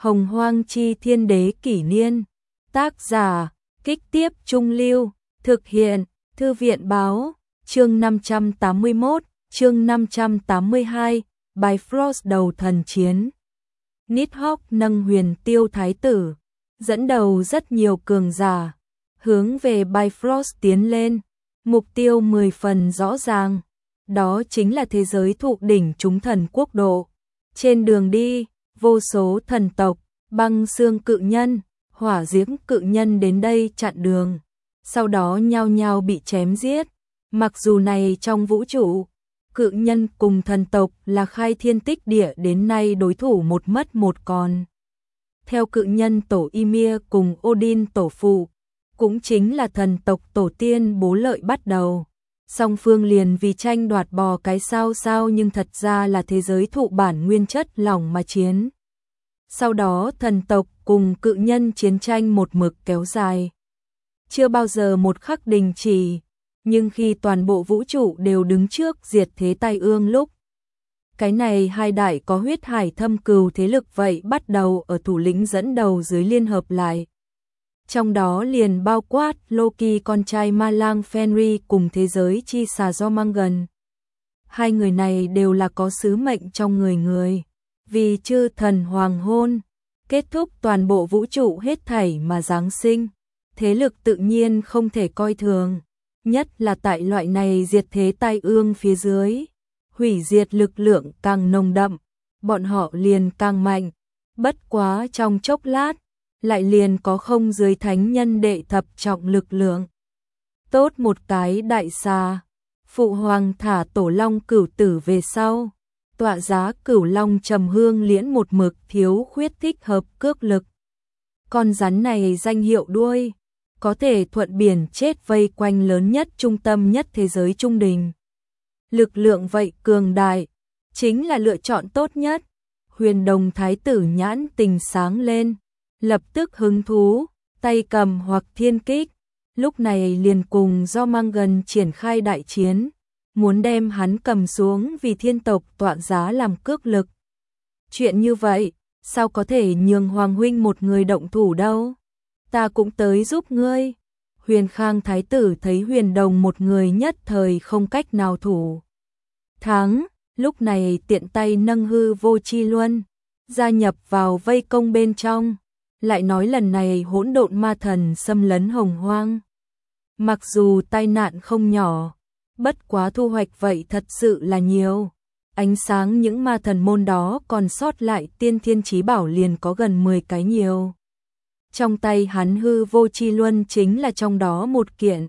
Hồng Hoang Chi Thiên Đế Kỷ Niên. Tác giả, Kích Tiếp Trung Lưu. Thực hiện, Thư viện Báo. Chương 581, chương 582, Bifrost đầu thần chiến. Nidhogg nâng huyền tiêu thái tử, dẫn đầu rất nhiều cường giả, hướng về Bifrost tiến lên. Mục tiêu 10 phần rõ ràng, đó chính là thế giới thụ đỉnh chúng thần quốc độ. Trên đường đi, vô số thần tộc, băng xương cự nhân, hỏa diễm cự nhân đến đây chặn đường, sau đó nhao nhao bị chém giết. Mặc dù này trong vũ trụ, cự nhân cùng thần tộc là khai thiên tích địa đến nay đối thủ một mất một còn. Theo cự nhân tổ Ymir cùng Odin tổ phụ, cũng chính là thần tộc tổ tiên bố lợi bắt đầu. Song phương liền vì tranh đoạt bò cái sao nhưng thật ra là thế giới thụ bản nguyên chất lỏng mà chiến. Sau đó thần tộc cùng cự nhân chiến tranh một mực kéo dài, chưa bao giờ một khắc đình chỉ. Nhưng khi toàn bộ vũ trụ đều đứng trước diệt thế tai ương lúc, cái này hai đại có huyết hải thâm cừu thế lực vậy bắt đầu ở thủ lĩnh dẫn đầu dưới liên hợp lại. Trong đó liền bao quát Loki con trai ma lang Fenrir cùng thế giới chi xà Jormungand. Hai người này đều là có sứ mệnh trong người, vì chư thần hoàng hôn, kết thúc toàn bộ vũ trụ hết thảy mà giáng sinh. Thế lực tự nhiên không thể coi thường, nhất là tại loại này diệt thế tai ương phía dưới, hủy diệt lực lượng càng nồng đậm, bọn họ liền càng mạnh. Bất quá trong chốc lát, lại liền có không dưới thánh nhân đệ thập trọng lực lượng. Tốt một cái đại xà, phụ hoàng thả tổ long cửu tử về sau, tọa giá cửu long trầm hương liễn một mực thiếu khuyết thích hợp cước lực. Con rắn này danh hiệu đuôi, có thể thuận biển chết vây quanh lớn nhất trung tâm nhất thế giới trung đình. Lực lượng vậy cường đại, chính là lựa chọn tốt nhất. Huyền Đồng thái tử nhãn tình sáng lên, lập tức hứng thú, tay cầm hoặc thiên kích, lúc này liền cùng Jormungand triển khai đại chiến, muốn đem hắn cầm xuống vì thiên tộc tọa giá làm cước lực. Chuyện như vậy, sao có thể nhường Hoàng huynh một người động thủ đâu? Ta cũng tới giúp ngươi. Huyền Khang thái tử thấy Huyền Đồng một người nhất thời không cách nào thủ thắng, lúc này tiện tay nâng hư vô chi luân, gia nhập vào vây công bên trong, lại nói lần này hỗn độn ma thần xâm lấn Hồng Hoang. Mặc dù tai nạn không nhỏ, bất quá thu hoạch vậy thật sự là nhiều. Ánh sáng những ma thần môn đó còn sót lại tiên thiên chí bảo liền có gần 10 cái nhiều. Trong tay hắn hư vô chi luân chính là trong đó một kiện.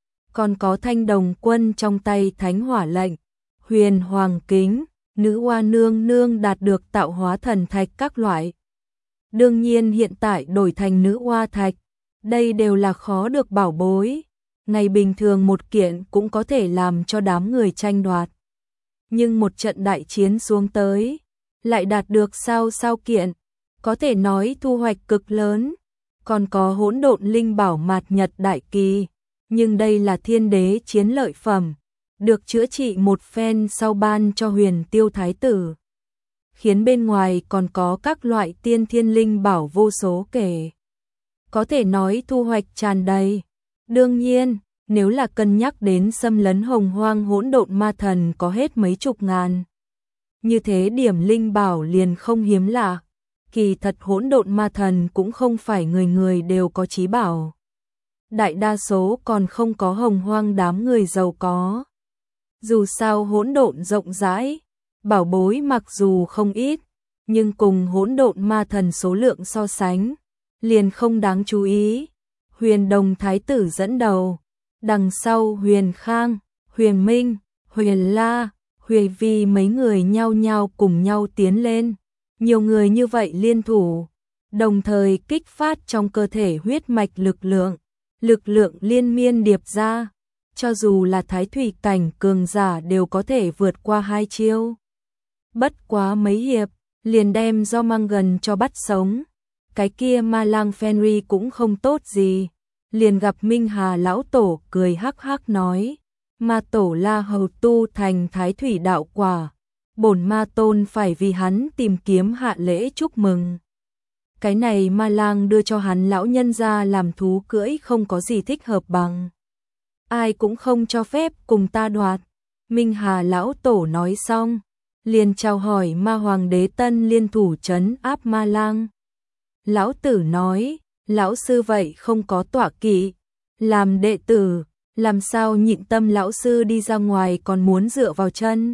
Còn có thanh đồng quân trong tay thánh hỏa lệnh, huyền hoàng kính, nữ hoa nương nương đạt được tạo hóa thần thạch các loại. Đương nhiên hiện tại đổi thành nữ hoa thạch, đây đều là khó được bảo bối. Ngày bình thường một kiện cũng có thể làm cho đám người tranh đoạt. Nhưng một trận đại chiến xuống tới, lại đạt được sao kiện, có thể nói thu hoạch cực lớn. Còn có hỗn độn linh bảo mạt nhật đại kỳ, nhưng đây là thiên đế chiến lợi phẩm, được chữa trị một phen sau ban cho huyền tiêu thái tử. Khiến bên ngoài còn có các loại tiên thiên linh bảo vô số kể. Có thể nói thu hoạch tràn đầy. Đương nhiên, nếu là cân nhắc đến xâm lấn Hồng Hoang hỗn độn ma thần có hết mấy chục ngàn. Như thế điểm linh bảo liền không hiếm lạ. Kỳ thật hỗn độn ma thần cũng không phải người người đều có chí bảo. Đại đa số còn không có Hồng Hoang đám người giàu có. Dù sao hỗn độn rộng rãi, bảo bối mặc dù không ít, nhưng cùng hỗn độn ma thần số lượng so sánh, liền không đáng chú ý. Huyền Đồng thái tử dẫn đầu, đằng sau Huyền Khang, Huyền Minh, Huyền La, Huyền Vi mấy người nhau nhau cùng nhau tiến lên. Nhiều người như vậy liên thủ, đồng thời kích phát trong cơ thể huyết mạch lực lượng liên miên điệp ra, cho dù là thái thủy cảnh cường giả đều có thể vượt qua hai chiêu. Bất quá mấy hiệp, liền đem Jormungand cho bắt sống. Cái kia ma lang Fenrir cũng không tốt gì, liền gặp Minh Hà lão tổ cười hắc hắc nói, ma tổ La Hầu tu thành thái thủy đạo quả. Bổn ma tôn phải vì hắn tìm kiếm hạ lễ chúc mừng. cái này Ma Lang đưa cho hắn lão nhân gia làm thú cưỡi không có gì thích hợp bằng. Ai cũng không cho phép cùng ta đoạt. Minh Hà lão tổ nói xong, liền chào hỏi Ma Hoàng đế tân liên thủ trấn áp Ma Lang. Lão tử nói, lão sư vậy không có tọa kỵ, làm đệ tử, làm sao nhịn tâm lão sư đi ra ngoài còn muốn dựa vào chân.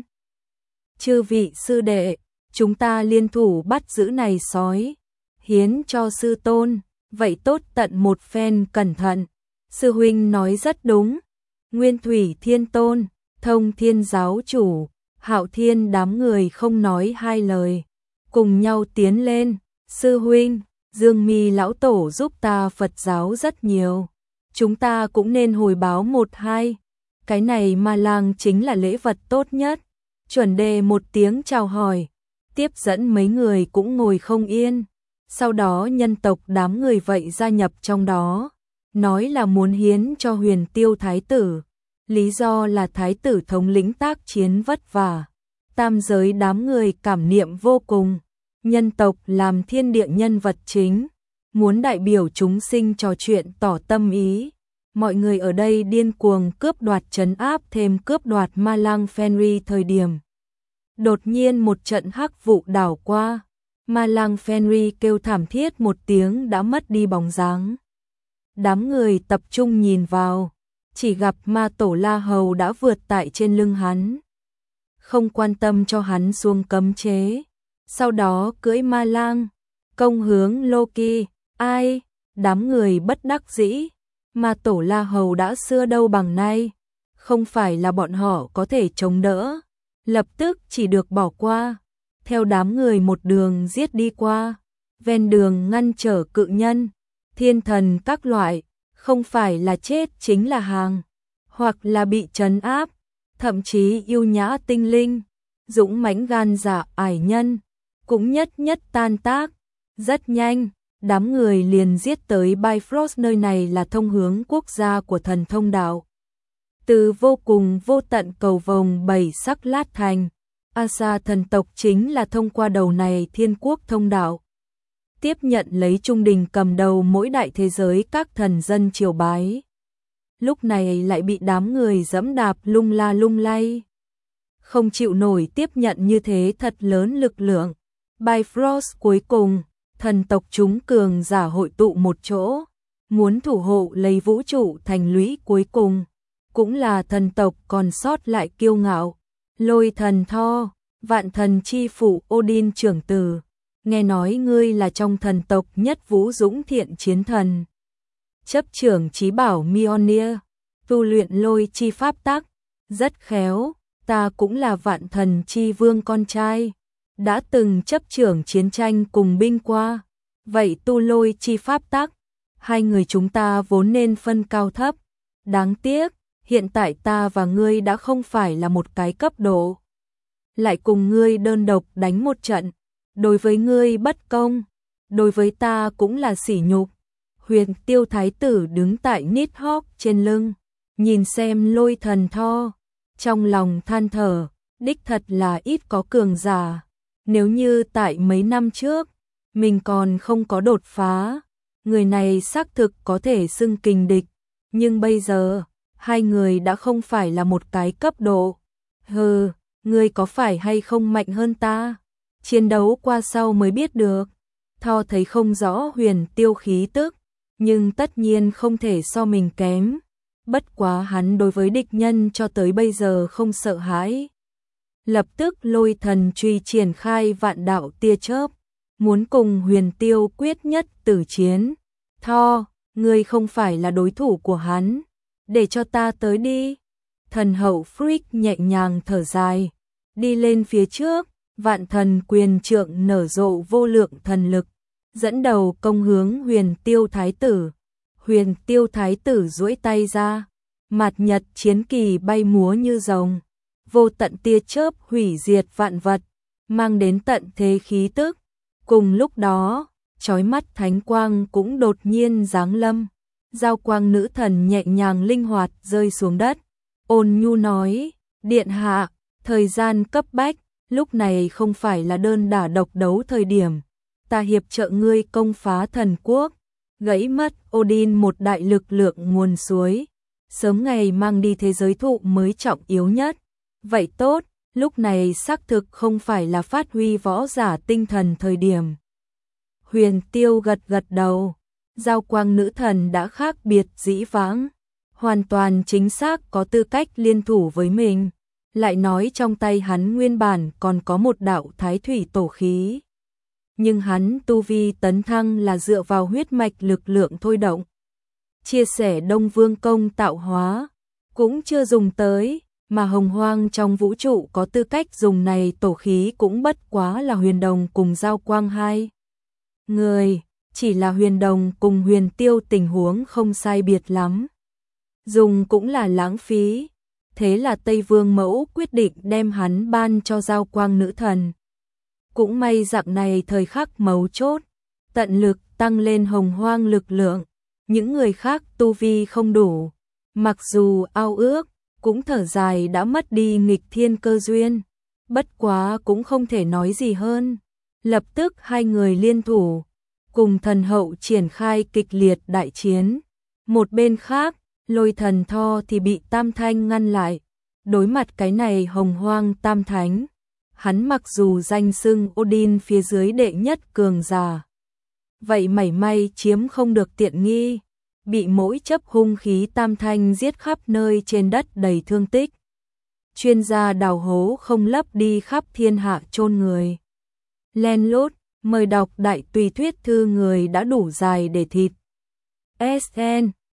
Chư vị sư đệ, chúng ta liên thủ bắt giữ này sói, hiến cho sư tôn, vậy tốt tận một phen cẩn thận. Sư huynh nói rất đúng. Nguyên Thủy Thiên Tôn, Thông Thiên giáo chủ, Hạo Thiên đám người không nói hai lời, cùng nhau tiến lên. Sư huynh, Dương Mi lão tổ giúp ta Phật giáo rất nhiều, chúng ta cũng nên hồi báo một hai. Cái này Ma Lang chính là lễ vật tốt nhất. Chuẩn Đề một tiếng chào hỏi, tiếp dẫn mấy người cũng ngồi không yên. Sau đó nhân tộc đám người vậy gia nhập trong đó, nói là muốn hiến cho Huyền Tiêu thái tử. Lý do là thái tử thống lĩnh tác chiến vất vả. Tam giới đám người cảm niệm vô cùng. Nhân tộc làm thiên địa nhân vật chính, muốn đại biểu chúng sinh trò chuyện tỏ tâm ý. Mọi người ở đây điên cuồng cướp đoạt trấn áp thêm cướp đoạt Ma Lang Fenrir thời điểm. Đột nhiên một trận hắc vụ đảo qua, Ma Lang Fenrir kêu thảm thiết một tiếng đã mất đi bóng dáng. Đám người tập trung nhìn vào, chỉ gặp Ma Tổ La Hầu đã vượt tại trên lưng hắn. Không quan tâm cho hắn xuống cấm chế. Sau đó cưỡi Ma Lang, công hướng Loki. Ai? Đám người bất đắc dĩ. Ma Tổ La Hầu đã xưa đâu bằng nay. Không phải là bọn họ có thể chống đỡ. Lập tức chỉ được bỏ qua. Theo đám người một đường giết đi qua. Ven đường ngăn trở cự nhân, thiên thần các loại. Không phải là chết chính là hàng. Hoặc là bị trấn áp. Thậm chí yêu nhã tinh linh, dũng mãnh gan dạ ải nhân, cũng nhất nhất tan tác. Rất nhanh, đám người liền giết tới Bifrost, nơi này là thông hướng quốc gia của thần thông đạo. Từ vô cùng vô tận cầu vồng bảy sắc lát thành, Asa thần tộc chính là thông qua đầu này thiên quốc thông đạo. Tiếp nhận lấy trung đình cầm đầu mỗi đại thế giới các thần dân triều bái. Lúc này lại bị đám người dẫm đạp lung la lung lay. Không chịu nổi tiếp nhận như thế thật lớn lực lượng. Bifrost cuối cùng, thần tộc chúng cường giả hội tụ một chỗ, muốn thủ hộ lấy vũ trụ thành lũy cuối cùng. Cũng là thần tộc còn sót lại kiêu ngạo. Lôi thần Thor, vạn thần chi phụ Odin trưởng tử. Nghe nói ngươi là trong thần tộc nhất vũ dũng thiện chiến thần. Chấp trưởng chí bảo Mjolnir, tu luyện lôi chi pháp tắc, rất khéo. Ta cũng là vạn thần chi vương con trai, đã từng chấp trưởng chiến tranh cùng binh qua. Vậy tu lôi chi pháp tắc, hai người chúng ta vốn nên phân cao thấp. Đáng tiếc, hiện tại ta và ngươi đã không phải là một cái cấp độ. Lại cùng ngươi đơn độc đánh một trận, đối với ngươi bất công, đối với ta cũng là sỉ nhục. Huyền Tiêu thái tử đứng tại Nidhogg trên lưng, nhìn xem lôi thần Thor, trong lòng than thở, đích thật là ít có cường giả. Nếu như tại mấy năm trước, mình còn không có đột phá, người này xác thực có thể xưng kình địch, nhưng bây giờ, hai người đã không phải là một cái cấp độ. Hừ, ngươi có phải hay không mạnh hơn ta? Chiến đấu qua sau mới biết được. Thor thấy không rõ Huyền Tiêu khí tức, nhưng tất nhiên không thể so mình kém. Bất quá hắn đối với địch nhân cho tới bây giờ không sợ hãi. Lập tức lôi thần truy triển khai vạn đạo tia chớp, muốn cùng Huyền Tiêu quyết nhất tử chiến. Thor, ngươi không phải là đối thủ của hắn, để cho ta tới đi. Thần hậu Freak nhẹ nhàng thở dài, đi lên phía trước, vạn thần quyền trượng nở rộ vô lượng thần lực, dẫn đầu công hướng Huyền Tiêu thái tử. Huyền Tiêu thái tử duỗi tay ra, mạt nhật chiến kỳ bay múa như rồng, vô tận tia chớp hủy diệt vạn vật, mang đến tận thế khí tức. Cùng lúc đó, chói mắt thánh quang cũng đột nhiên giáng lâm, giao quang nữ thần nhẹ nhàng linh hoạt rơi xuống đất. Ôn nhu nói, điện hạ, thời gian cấp bách, lúc này không phải là đơn đả độc đấu thời điểm. ta hiệp trợ ngươi công phá thần quốc, gãy mất Odin một đại lực lượng nguồn suối, sớm ngày mang đi thế giới thụ mới trọng yếu nhất. Vậy tốt, lúc này xác thực không phải là phát huy võ giả tinh thần thời điểm. Huyền Tiêu gật gật đầu, Giao Quang nữ thần đã khác biệt dĩ vãng, hoàn toàn chính xác có tư cách liên thủ với mình, lại nói trong tay hắn nguyên bản còn có một đạo thái thủy tổ khí. Nhưng hắn tu vi tấn thăng là dựa vào huyết mạch lực lượng thôi động. Chia sẻ Đông Vương công tạo hóa, cũng chưa dùng tới, mà hồng hoang trong vũ trụ có tư cách dùng này tổ khí cũng bất quá là Huyền Đồng cùng Giao Quang hai người, chỉ là Huyền Đồng cùng Huyền Tiêu tình huống không sai biệt lắm. Dùng cũng là lãng phí, thế là Tây Vương Mẫu quyết định đem hắn ban cho Giao Quang nữ thần. Cũng may dạng này thời khắc mấu chốt, tận lực tăng lên hồng hoang lực lượng, những người khác tu vi không đủ, mặc dù ao ước, cũng thở dài đã mất đi nghịch thiên cơ duyên, bất quá cũng không thể nói gì hơn. Lập tức hai người liên thủ, cùng thần hậu triển khai kịch liệt đại chiến. Một bên khác, Lôi Thần Tho thì bị Tam Thanh ngăn lại, đối mặt cái này hồng hoang tam thánh. Hắn mặc dù danh xưng Odin phía dưới đệ nhất cường giả, vậy mảy may chiếm không được tiện nghi, bị mỗi chấp hung khí tam thanh giết khắp nơi trên đất đầy thương tích. Chuyên gia đào hố không lấp đi khắp thiên hạ chôn người. Len lút, mời đọc đại tùy thuyết thư người đã đủ dài để thịt. SN